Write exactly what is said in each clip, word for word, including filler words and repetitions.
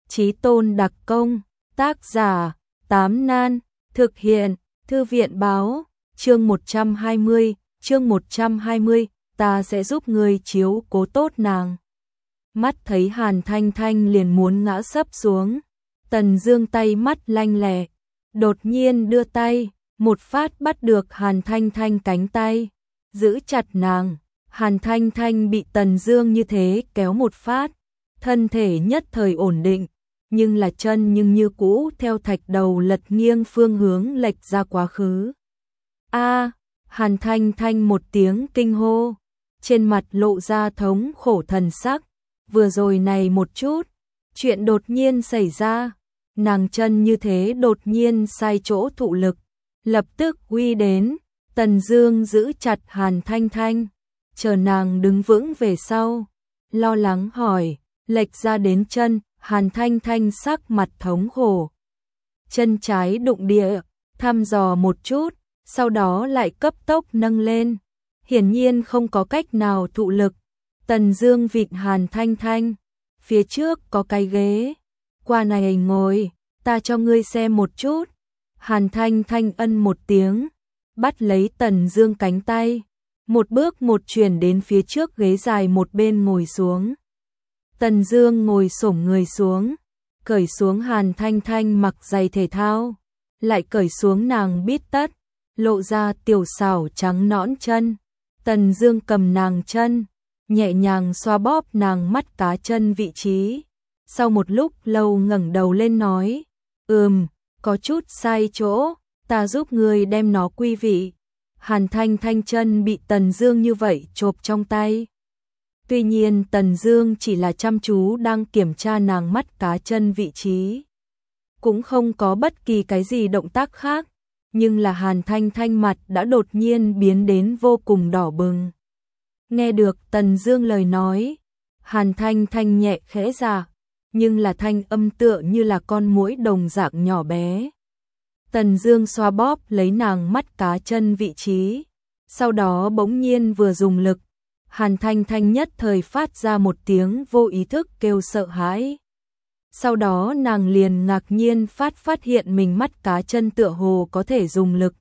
Chí tôn đặc công, tác giả, Tám Nan, thực hiện, Thư viện báo, chương một trăm hai mươi, chương một trăm hai mươi, ta sẽ giúp người chiếu cố tốt nàng. Mắt thấy Hàn Thanh Thanh liền muốn ngã sấp xuống, Tần Dương tay mắt lanh lẹ, đột nhiên đưa tay, một phát bắt được Hàn Thanh Thanh cánh tay, giữ chặt nàng. Hàn Thanh Thanh bị Tần Dương như thế kéo một phát, thân thể nhất thời ổn định, nhưng là chân nhưng như cũ theo thạch đầu lật nghiêng phương hướng lệch ra quá khứ. A! Hàn Thanh Thanh một tiếng kinh hô, trên mặt lộ ra thống khổ thần sắc, vừa rồi này một chút, chuyện đột nhiên xảy ra, nàng chân như thế đột nhiên sai chỗ thụ lực, lập tức uy đến, Tần Dương giữ chặt Hàn Thanh Thanh, chờ nàng đứng vững về sau, lo lắng hỏi, lệch ra đến chân. Hàn Thanh Thanh sắc mặt thống khổ, chân trái đụng địa, thăm dò một chút, sau đó lại cấp tốc nâng lên, hiển nhiên không có cách nào thụ lực. Tần Dương vịn Hàn Thanh Thanh, phía trước có cái ghế, qua này ngồi, ta cho ngươi xem một chút. Hàn Thanh Thanh ân một tiếng, bắt lấy Tần Dương cánh tay, một bước một chuyển đến phía trước ghế dài một bên ngồi xuống. Tần Dương ngồi xổm người xuống, cởi xuống Hàn Thanh Thanh mặc giày thể thao, lại cởi xuống nàng bít tất, lộ ra tiểu xảo trắng nõn chân. Tần Dương cầm nàng chân, nhẹ nhàng xoa bóp nàng mắt cá chân vị trí. Sau một lúc lâu ngẩng đầu lên nói, "Ừm, có chút sai chỗ, ta giúp ngươi đem nó quy vị." Hàn Thanh Thanh chân bị Tần Dương như vậy chộp trong tay. Tuy nhiên Tần Dương chỉ là chăm chú đang kiểm tra nàng mắt cá chân vị trí, cũng không có bất kỳ cái gì động tác khác, nhưng là Hàn Thanh Thanh mặt đã đột nhiên biến đến vô cùng đỏ bừng. Nghe được Tần Dương lời nói, Hàn Thanh Thanh nhẹ khẽ dạ, nhưng là thanh âm tựa như là con muỗi đồng dạng nhỏ bé. Tần Dương xoa bóp lấy nàng mắt cá chân vị trí, sau đó bỗng nhiên vừa dùng lực, Hàn Thanh Thanh nhất thời phát ra một tiếng vô ý thức kêu sợ hãi. Sau đó nàng liền ngạc nhiên phát phát hiện mình mắt cá chân tựa hồ có thể dùng lực.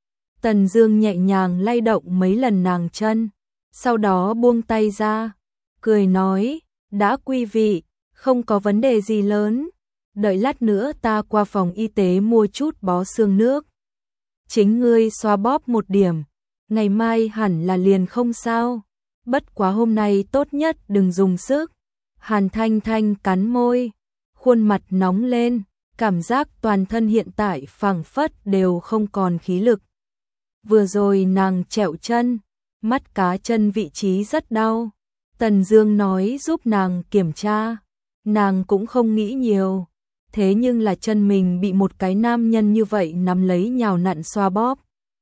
Tần Dương nhẹ nhàng lay động mấy lần nàng chân, sau đó buông tay ra, cười nói, đã quy vị, không có vấn đề gì lớn, đợi lát nữa ta qua phòng y tế mua chút bó xương nước. Chính ngươi xoa bóp một điểm, ngày mai hẳn là liền không sao. Bất quá hôm nay tốt nhất đừng dùng sức. Hàn Thanh Thanh cắn môi, khuôn mặt nóng lên, cảm giác toàn thân hiện tại phảng phất đều không còn khí lực. Vừa rồi nàng trẹo chân, mắt cá chân vị trí rất đau. Tần Dương nói giúp nàng kiểm tra, nàng cũng không nghĩ nhiều, thế nhưng là chân mình bị một cái nam nhân như vậy nắm lấy nhào nặn xoa bóp,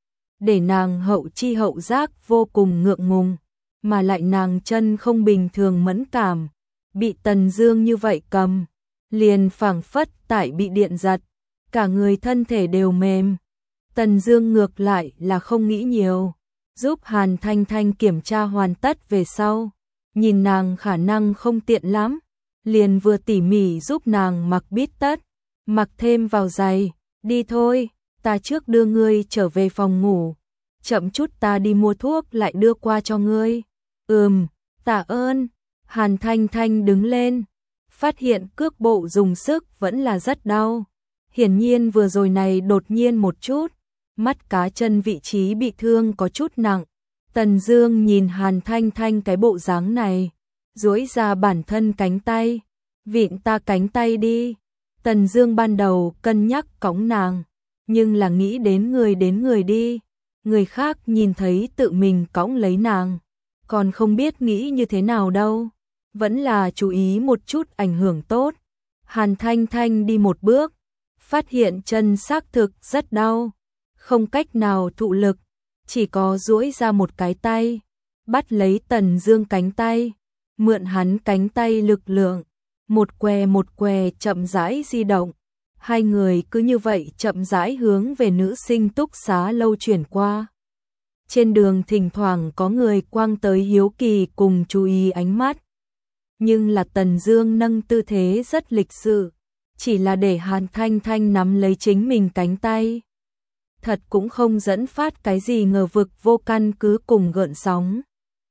để nàng hậu chi hậu giác vô cùng ngượng ngùng. Mà lại nàng chân không bình thường mẫn cảm, bị Tần Dương như vậy cầm, liền phảng phất tại bị điện giật, cả người thân thể đều mềm. Tần Dương ngược lại là không nghĩ nhiều, giúp Hàn Thanh Thanh kiểm tra hoàn tất về sau, nhìn nàng khả năng không tiện lắm, liền vừa tỉ mỉ giúp nàng mặc bít tất, mặc thêm vào giày, đi thôi, ta trước đưa ngươi trở về phòng ngủ, chậm chút ta đi mua thuốc lại đưa qua cho ngươi. Ừm, tạ ơn. Hàn Thanh Thanh đứng lên, phát hiện cước bộ dùng sức vẫn là rất đau. Hiển nhiên vừa rồi này đột nhiên một chút, mắt cá chân vị trí bị thương có chút nặng. Tần Dương nhìn Hàn Thanh Thanh cái bộ dáng này, duỗi ra bản thân cánh tay, vịn ta cánh tay đi. Tần Dương ban đầu cân nhắc cõng nàng, nhưng là nghĩ đến người đến người đi, người khác nhìn thấy tự mình cõng lấy nàng, còn không biết nghĩ như thế nào đâu, vẫn là chú ý một chút ảnh hưởng tốt. Hàn Thanh Thanh đi một bước, phát hiện chân xác thực rất đau, không cách nào thụ lực, chỉ có duỗi ra một cái tay, bắt lấy Tần Dương cánh tay, mượn hắn cánh tay lực lượng, một què một què chậm rãi di động. Hai người cứ như vậy chậm rãi hướng về nữ sinh túc xá lâu chuyển qua. Trên đường thỉnh thoảng có người quang tới hiếu kỳ cùng chú ý ánh mắt. Nhưng là Tần Dương nâng tư thế rất lịch sự, chỉ là để Hàn Thanh Thanh nắm lấy chính mình cánh tay. Thật cũng không dẫn phát cái gì ngờ vực vô căn cứ cùng gợn sóng.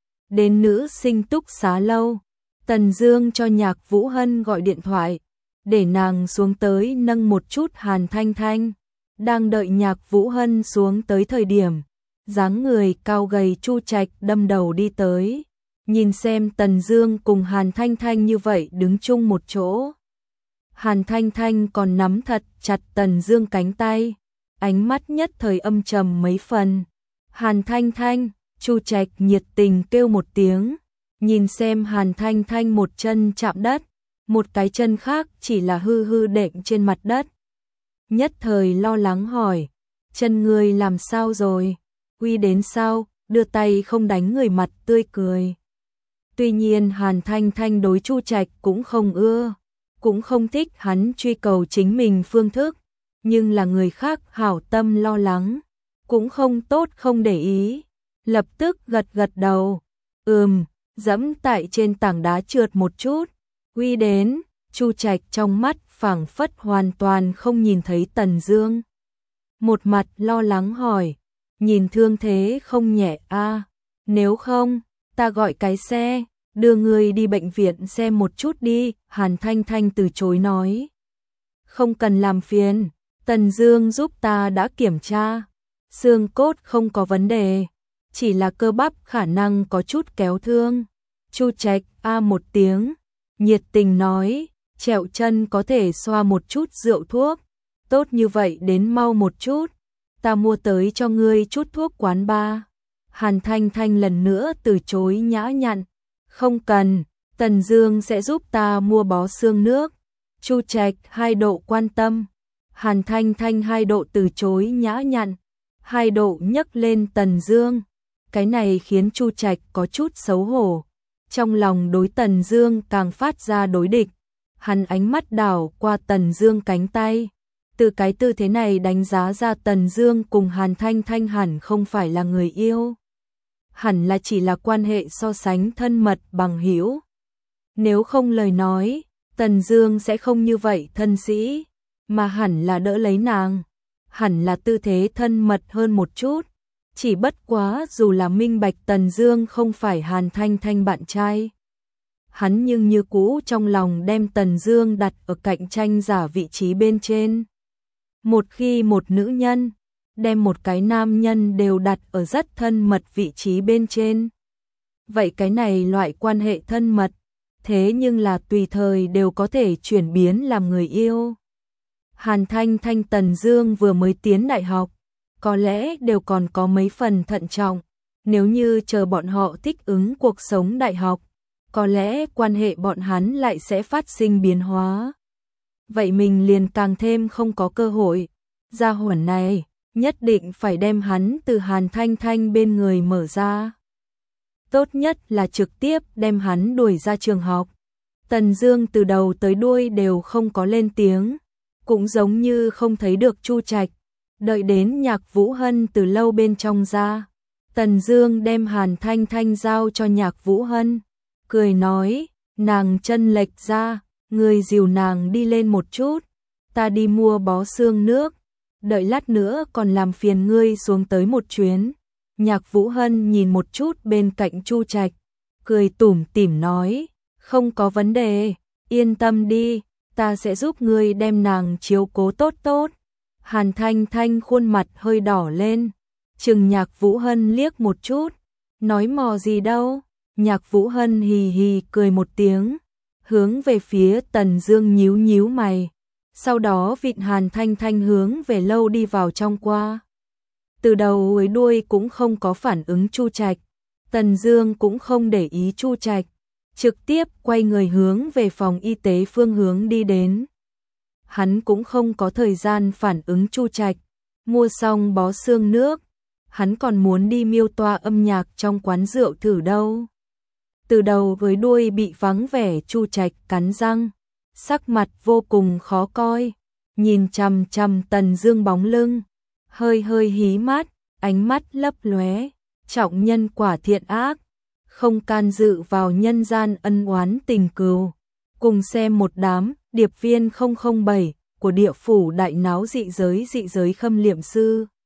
Đến nữ sinh túc xá lâu, Tần Dương cho Nhạc Vũ Hân gọi điện thoại, để nàng xuống tới nâng một chút Hàn Thanh Thanh. Đang đợi Nhạc Vũ Hân xuống tới thời điểm, dáng người cao gầy Chu Trạch đâm đầu đi tới, nhìn xem Tần Dương cùng Hàn Thanh Thanh như vậy đứng chung một chỗ. Hàn Thanh Thanh còn nắm thật chặt Tần Dương cánh tay, ánh mắt nhất thời âm trầm mấy phần. Hàn Thanh Thanh, Chu Trạch nhiệt tình kêu một tiếng, nhìn xem Hàn Thanh Thanh một chân chạm đất, một cái chân khác chỉ là hư hư đệm trên mặt đất. Nhất thời lo lắng hỏi, chân ngươi làm sao rồi, uy đến sao, đưa tay không đánh người mặt tươi cười. Tuy nhiên Hàn Thanh Thanh đối Chu Trạch cũng không ưa, cũng không thích hắn truy cầu chính mình phương thức, nhưng là người khác hảo tâm lo lắng, cũng không tốt không để ý, lập tức gật gật đầu, ừm, dẫm tại trên tảng đá trượt một chút, uy đến. Chu Trạch trong mắt phảng phất hoàn toàn không nhìn thấy Tần Dương. Một mặt lo lắng hỏi, nhìn thương thế không nhẹ a, à? Nếu không, ta gọi cái xe, đưa người đi bệnh viện xem một chút đi. Hàn Thanh Thanh từ chối nói, không cần làm phiền, Tần Dương giúp ta đã kiểm tra, xương cốt không có vấn đề, chỉ là cơ bắp khả năng có chút kéo thương. Chu Trạch a một tiếng, nhiệt tình nói, trẹo chân có thể xoa một chút rượu thuốc, tốt như vậy đến mau một chút, ta mua tới cho ngươi chút thuốc quán ba. Hàn Thanh Thanh lần nữa từ chối nhã nhặn, không cần, Tần Dương sẽ giúp ta mua bó xương nước. Chu Trạch hai độ quan tâm, Hàn Thanh Thanh hai độ từ chối nhã nhặn, hai độ nhấc lên Tần Dương. Cái này khiến Chu Trạch có chút xấu hổ, trong lòng đối Tần Dương càng phát ra đối địch. Hắn ánh mắt đảo qua Tần Dương cánh tay, từ cái tư thế này đánh giá ra Tần Dương cùng Hàn Thanh Thanh hẳn không phải là người yêu, hẳn là chỉ là quan hệ so sánh thân mật bằng hữu. Nếu không lời nói, Tần Dương sẽ không như vậy thân sĩ, mà hẳn là đỡ lấy nàng, hẳn là tư thế thân mật hơn một chút. Chỉ bất quá dù là minh bạch Tần Dương không phải Hàn Thanh Thanh bạn trai, hắn nhưng như cũ trong lòng đem Tần Dương đặt ở cạnh tranh giả vị trí bên trên. Một khi một nữ nhân đem một cái nam nhân đều đặt ở rất thân mật vị trí bên trên, vậy cái này loại quan hệ thân mật, thế nhưng là tùy thời đều có thể chuyển biến làm người yêu. Hàn Thanh Thanh Tần Dương vừa mới tiến đại học, có lẽ đều còn có mấy phần thận trọng, nếu như chờ bọn họ thích ứng cuộc sống đại học, có lẽ quan hệ bọn hắn lại sẽ phát sinh biến hóa. Vậy mình liền càng thêm không có cơ hội. Gia hỏa này, nhất định phải đem hắn từ Hàn Thanh Thanh bên người mở ra. Tốt nhất là trực tiếp đem hắn đuổi ra trường học. Tần Dương từ đầu tới đuôi đều không có lên tiếng, cũng giống như không thấy được Chu Trạch. Đợi đến Nhạc Vũ Hân từ lâu bên trong ra, Tần Dương đem Hàn Thanh Thanh giao cho Nhạc Vũ Hân, cười nói, nàng chân lệch ra, người dìu nàng đi lên một chút, ta đi mua bó xương nước, đợi lát nữa còn làm phiền ngươi xuống tới một chuyến. Nhạc Vũ Hân nhìn một chút bên cạnh Chu Trạch, cười tủm tỉm nói, không có vấn đề, yên tâm đi, ta sẽ giúp ngươi đem nàng chiếu cố tốt tốt. Hàn Thanh Thanh khuôn mặt hơi đỏ lên, chừng Nhạc Vũ Hân liếc một chút, nói mò gì đâu. Nhạc Vũ Hân hì hì cười một tiếng, hướng về phía Tần Dương nhíu nhíu mày, sau đó vịn Hàn Thanh Thanh hướng về lâu đi vào trong qua. Từ đầu tới đuôi cũng không có phản ứng Chu Trạch, Tần Dương cũng không để ý Chu Trạch, trực tiếp quay người hướng về phòng y tế phương hướng đi đến. Hắn cũng không có thời gian phản ứng Chu Trạch, mua xong bó xương nước, hắn còn muốn đi miêu toa âm nhạc trong quán rượu thử đâu. Từ đầu với đuôi bị vắng vẻ Chu Trạch cắn răng, sắc mặt vô cùng khó coi, nhìn chằm chằm Tần Dương bóng lưng, hơi hơi hí mắt, ánh mắt lấp lóe, trọng nhân quả thiện ác, không can dự vào nhân gian ân oán tình cừu, cùng xem một đám điệp viên không không bảy của địa phủ đại náo dị giới dị giới khâm liệm sư.